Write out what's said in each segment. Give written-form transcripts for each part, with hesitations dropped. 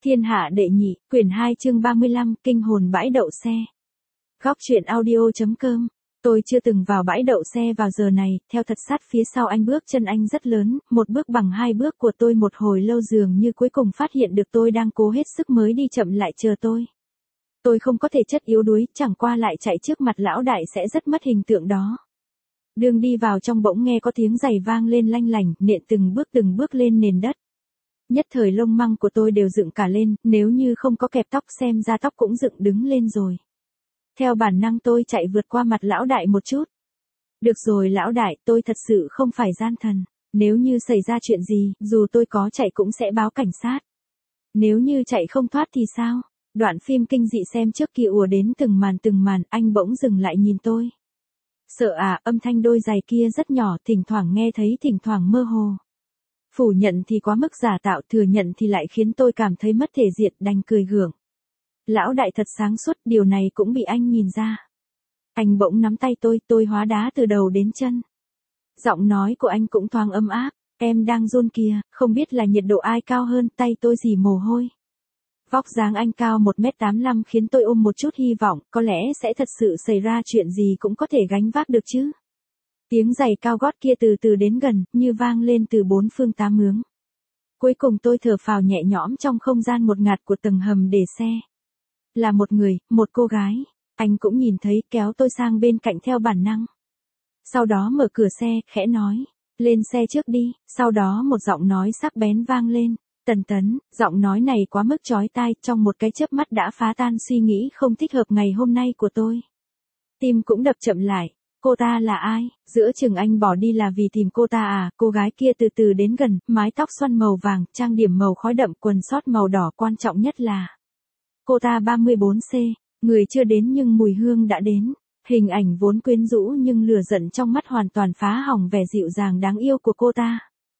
Thiên hạ đệ nhị, quyển 2 chương 35, kinh hồn bãi đậu xe. Góc truyện audio.com. Tôi chưa từng vào bãi đậu xe vào giờ này, theo thật sát phía sau anh, bước chân anh rất lớn, một bước bằng hai bước của tôi một hồi lâu, dường như cuối cùng phát hiện được tôi đang cố hết sức mới đi chậm lại chờ tôi. Tôi không có thể chất yếu đuối, chẳng qua lại chạy trước mặt lão đại sẽ rất mất hình tượng đó. Đường đi vào trong bỗng nghe có tiếng giày vang lên lanh lành, nện từng bước lên nền đất. Nhất thời lông măng của tôi đều dựng cả lên, nếu như không có kẹp tóc xem ra tóc cũng dựng đứng lên rồi. Theo bản năng tôi chạy vượt qua mặt lão đại một chút. Được rồi lão đại, tôi thật sự không phải gian thần. Nếu như xảy ra chuyện gì, dù tôi có chạy cũng sẽ báo cảnh sát. Nếu như chạy không thoát thì sao? Đoạn phim kinh dị xem trước kia ùa đến từng màn, anh bỗng dừng lại nhìn tôi. Sợ à, âm thanh đôi giày kia rất nhỏ, thỉnh thoảng nghe thấy, thỉnh thoảng mơ hồ. Phủ nhận thì quá mức giả tạo, thừa nhận thì lại khiến tôi cảm thấy mất thể diện, đành cười gượng. Lão đại thật sáng suốt, điều này cũng bị anh nhìn ra. Anh bỗng nắm tay tôi hóa đá từ đầu đến chân. Giọng nói của anh cũng thoáng ấm áp, em đang run kìa, không biết là nhiệt độ ai cao hơn, tay tôi dì mồ hôi. Vóc dáng anh cao 1m85 khiến tôi ôm một chút hy vọng, có lẽ sẽ thật sự xảy ra chuyện gì cũng có thể gánh vác được chứ. Tiếng giày cao gót kia từ từ đến gần, như vang lên từ bốn phương tám hướng. Cuối cùng tôi thở phào nhẹ nhõm trong không gian ngột ngạt của tầng hầm để xe. Là một người, một cô gái. Anh cũng nhìn thấy, kéo tôi sang bên cạnh theo bản năng. Sau đó mở cửa xe, khẽ nói, lên xe trước đi. Sau đó một giọng nói sắc bén vang lên. Tấn, giọng nói này quá mức chói tai, trong một cái chớp mắt đã phá tan suy nghĩ không thích hợp ngày hôm nay của tôi. Tim cũng đập chậm lại. Cô ta là ai? Giữa chừng anh bỏ đi là vì tìm cô ta à? Cô gái kia từ từ đến gần, mái tóc xoăn màu vàng, trang điểm màu khói đậm, quần sót màu đỏ, quan trọng nhất là cô ta 34C, người chưa đến nhưng mùi hương đã đến. Hình ảnh vốn quyến rũ nhưng lửa giận trong mắt hoàn toàn phá hỏng vẻ dịu dàng đáng yêu của cô ta.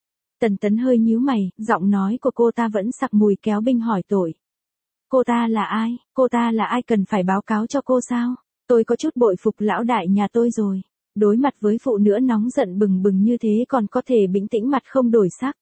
Tấn hơi nhíu mày, giọng nói của cô ta vẫn sặc mùi kéo binh hỏi tội. Cô ta là ai? Cô ta là ai, cần phải báo cáo cho cô sao? Tôi có chút bội phục lão đại nhà tôi rồi. Đối mặt với phụ nữ nóng giận bừng bừng như thế còn có thể bình tĩnh mặt không đổi sắc.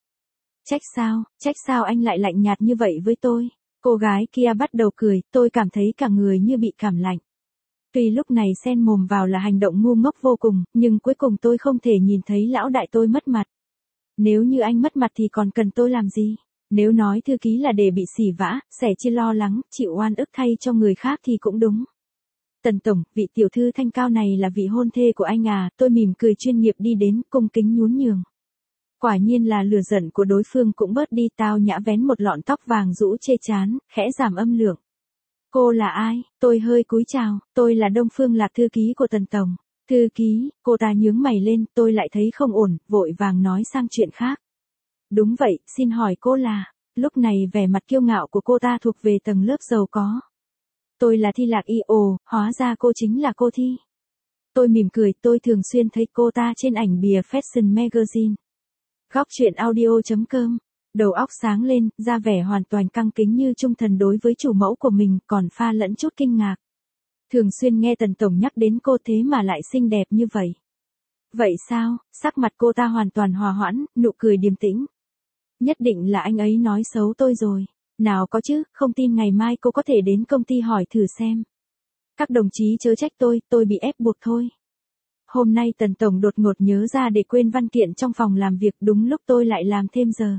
Trách sao anh lại lạnh nhạt như vậy với tôi? Cô gái kia bắt đầu cười, tôi cảm thấy cả người như bị cảm lạnh. Tuy lúc này xen mồm vào là hành động ngu ngốc vô cùng, nhưng cuối cùng tôi không thể nhìn thấy lão đại tôi mất mặt. Nếu như anh mất mặt thì còn cần tôi làm gì? Nếu nói thư ký là để bị xỉ vả, sẻ chia lo lắng, chịu oan ức thay cho người khác thì cũng đúng. Tần tổng, vị tiểu thư thanh cao này là vị hôn thê của anh à? Tôi mỉm cười chuyên nghiệp đi đến, cung kính nhún nhường. Quả nhiên là lửa giận của đối phương cũng bớt đi, tao nhã vén một lọn tóc vàng rũ chê chán, khẽ giảm âm lượng. Cô là ai? Tôi hơi cúi chào, tôi là Đông Phương Lạc, thư ký của Tần tổng. Thư ký? Cô ta nhướng mày lên, tôi lại thấy không ổn, vội vàng nói sang chuyện khác. Đúng vậy, xin hỏi cô là... Lúc này vẻ mặt kiêu ngạo của cô ta thuộc về tầng lớp giàu có. Tôi là Thi Lạc Y. Ồ, hóa ra cô chính là cô Thi. Tôi mỉm cười, tôi thường xuyên thấy cô ta trên ảnh bìa Fashion Magazine. Góc truyện audio.com. Đầu óc sáng lên, ra vẻ hoàn toàn căng kính như trung thần đối với chủ mẫu của mình, còn pha lẫn chút kinh ngạc. Thường xuyên nghe Tần tổng nhắc đến cô thế mà lại xinh đẹp như vậy. Vậy sao? Sắc mặt cô ta hoàn toàn hòa hoãn, nụ cười điềm tĩnh. Nhất định là anh ấy nói xấu tôi rồi. Nào có chứ, không tin ngày mai cô có thể đến công ty hỏi thử xem. Các đồng chí chớ trách tôi bị ép buộc thôi. Hôm nay Tần tổng đột ngột nhớ ra để quên văn kiện trong phòng làm việc, đúng lúc tôi lại làm thêm giờ.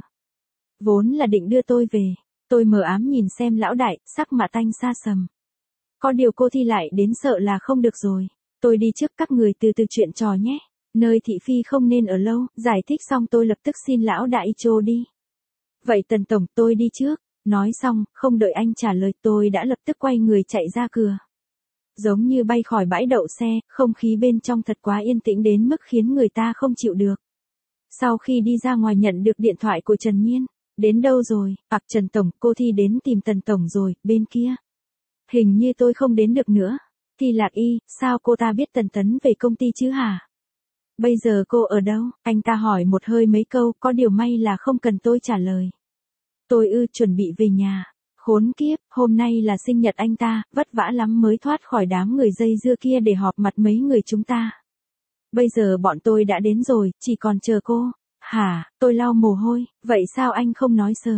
Vốn là định đưa tôi về. Tôi mờ ám nhìn xem lão đại, sắc mặt anh xa sầm. Có điều cô Thi lại đến sợ là không được rồi. Tôi đi trước, các người từ từ chuyện trò nhé. Nơi thị phi không nên ở lâu. Giải thích xong tôi lập tức xin lão đại trô đi. Vậy Tần tổng, tôi đi trước. Nói xong, không đợi anh trả lời tôi đã lập tức quay người chạy ra cửa. Giống như bay khỏi bãi đậu xe, không khí bên trong thật quá yên tĩnh đến mức khiến người ta không chịu được. Sau khi đi ra ngoài nhận được điện thoại của Trần Nhiên. Đến đâu rồi? Trần tổng, cô Thi đến tìm Tần tổng rồi, bên kia. Hình như tôi không đến được nữa. Thi Lạc Y, sao cô ta biết Tấn về công ty chứ hả? Bây giờ cô ở đâu? Anh ta hỏi một hơi mấy câu, có điều may là không cần tôi trả lời. Tôi chuẩn bị về nhà. Khốn kiếp, hôm nay là sinh nhật anh ta, vất vả lắm mới thoát khỏi đám người dây dưa kia để họp mặt mấy người chúng ta. Bây giờ bọn tôi đã đến rồi, chỉ còn chờ cô. Hả? Tôi lau mồ hôi, vậy sao anh không nói sớm?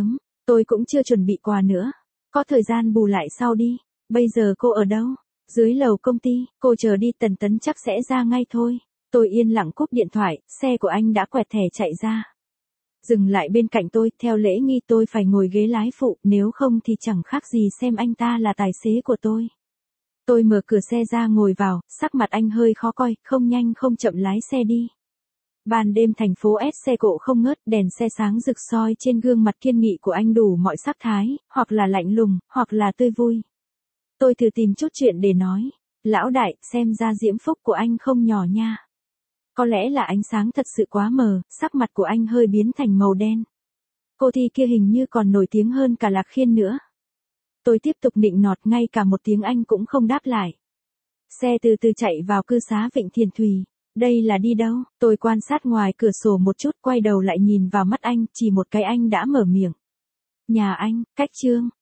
Tôi cũng chưa chuẩn bị quà nữa. Có thời gian bù lại sau đi. Bây giờ cô ở đâu? Dưới lầu công ty, cô chờ đi, Tần Tấn chắc sẽ ra ngay thôi. Tôi yên lặng cúp điện thoại, xe của anh đã quẹt thẻ chạy ra. Dừng lại bên cạnh tôi, theo lễ nghi tôi phải ngồi ghế lái phụ, nếu không thì chẳng khác gì xem anh ta là tài xế của tôi. Tôi mở cửa xe ra ngồi vào, sắc mặt anh hơi khó coi, không nhanh không chậm lái xe đi. Ban đêm thành phố S xe cộ không ngớt, đèn xe sáng rực soi trên gương mặt kiên nghị của anh đủ mọi sắc thái, hoặc là lạnh lùng, hoặc là tươi vui. Tôi thử tìm chút chuyện để nói. Lão đại, xem ra diễm phúc của anh không nhỏ nha. Có lẽ là ánh sáng thật sự quá mờ, sắc mặt của anh hơi biến thành màu đen. Cô Thi kia hình như còn nổi tiếng hơn cả Lạc Khiên nữa. Tôi tiếp tục nịnh nọt, ngay cả một tiếng Anh cũng không đáp lại. Xe từ từ chạy vào cư xá Vịnh Thiền Thùy. Đây là đi đâu? Tôi quan sát ngoài cửa sổ một chút, quay đầu lại nhìn vào mắt anh, chỉ một cái anh đã mở miệng. Nhà anh, cách Trương.